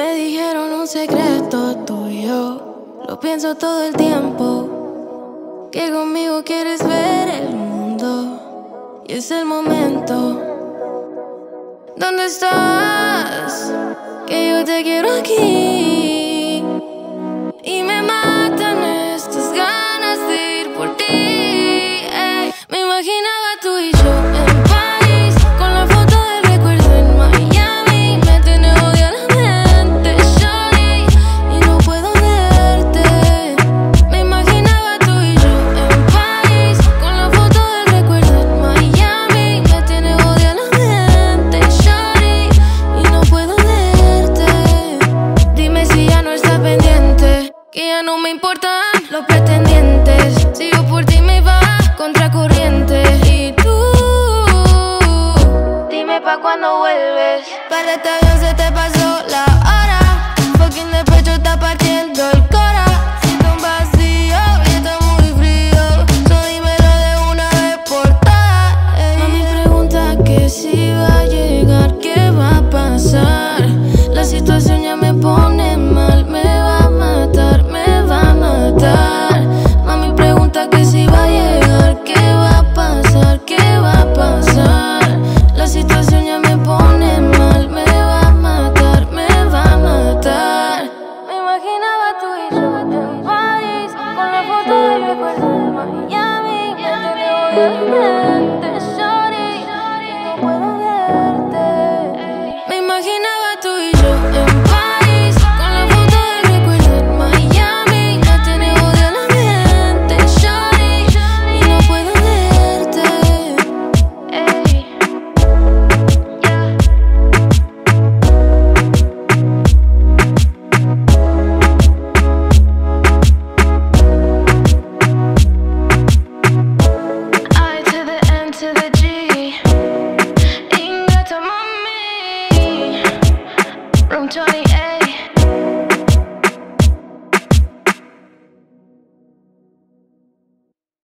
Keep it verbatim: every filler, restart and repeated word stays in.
Me dijeron un secreto tuyo, lo pienso todo el tiempo, que conmigo quieres ver el mundo. Y es el momento. ¿Dónde estás? Que yo te quiero aquí. Y me matan estas ganas de ir por ti. Ey. Me imaginaba tú y yo en París, con la foto del recuerdo en Miami. Me tiene odio la mente, shawty, y no puedo verte. Me imaginaba tú y yo en París, con la foto del recuerdo en Miami. Me tiene odio la mente, shawty, y no puedo verte. Dime si ya no estás pendiente, que ya no me importan los pretendientes. Si yo por ti me iba contracorriente. Y tú, dime pa' cuando vuelves. Para este avión se te pasó la hora. Fucking de pecho está partiendo el cora. Siento un vacío y está muy frío. So dímelo de una vez por todas. Mami pregunta que si va a llegar, qué va a pasar. La situación ya me pone mal, me va a matar, me va a matar. Mami pregunta que si va a llegar, qué va a pasar, qué va a pasar. La situación ya me pone mal, me va a matar, me va a matar. Me imaginaba tú y yo en París, con la foto del recuerdo de Miami. Me tiene odio la mente, shawty, y no puedo verte. Me imaginaba tú y yo en París, con la foto del recuerdo en Miami. Me tiene odio la mente, shawty, y no puedo verte. Ey, yeah. I to the N to the G. Ingrata mami. Room twenty.